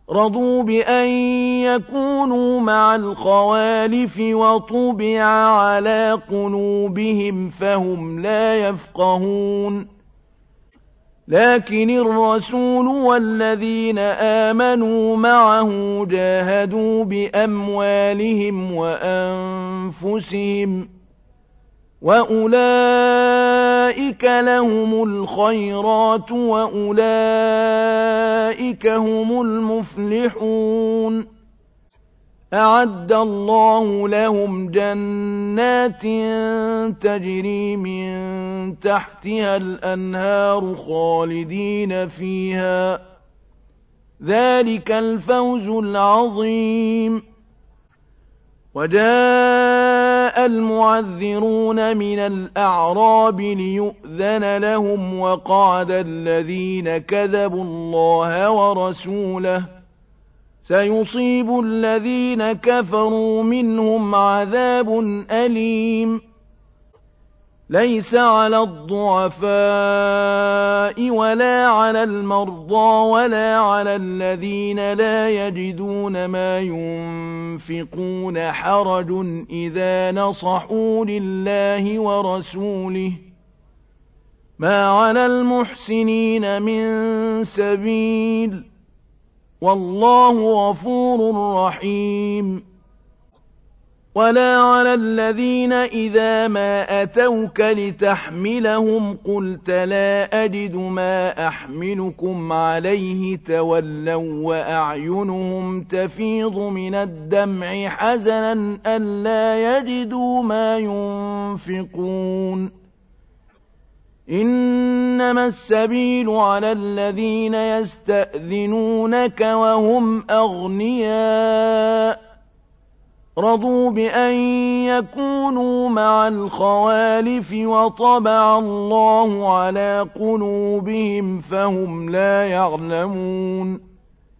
رضوا بأن يكونوا مع الخوالف وطبع على قلوبهم فهم لا يفقهون لكن الرسول والذين آمنوا معه جاهدوا بأموالهم وأنفسهم وأولئك لهم الخيرات وأولئك هم المفلحون أعد الله لهم جنات تجري من تحتها الأنهار خالدين فيها ذلك الفوز العظيم وجاء المعذرون من الأعراب ليؤذن لهم وقعد الذين كذبوا الله ورسوله سيصيب الذين كفروا منهم عذاب أليم ليس على الضعفاء ولا على المرضى ولا على الذين لا يجدون ما ينفقون حرج إذا نصحوا لله ورسوله ما على المحسنين من سبيل والله غفور رحيم ولا على الذين إذا ما أتوك لتحملهم قلت لا أجد ما أحملكم عليه تولوا وأعينهم تفيض من الدمع حزنا ألا يجدوا ما ينفقون إنما السبيل على الذين يستأذنونك وهم أغنياء رضوا بأن يكونوا مع الخوالف وطبع الله على قلوبهم فهم لا يعلمون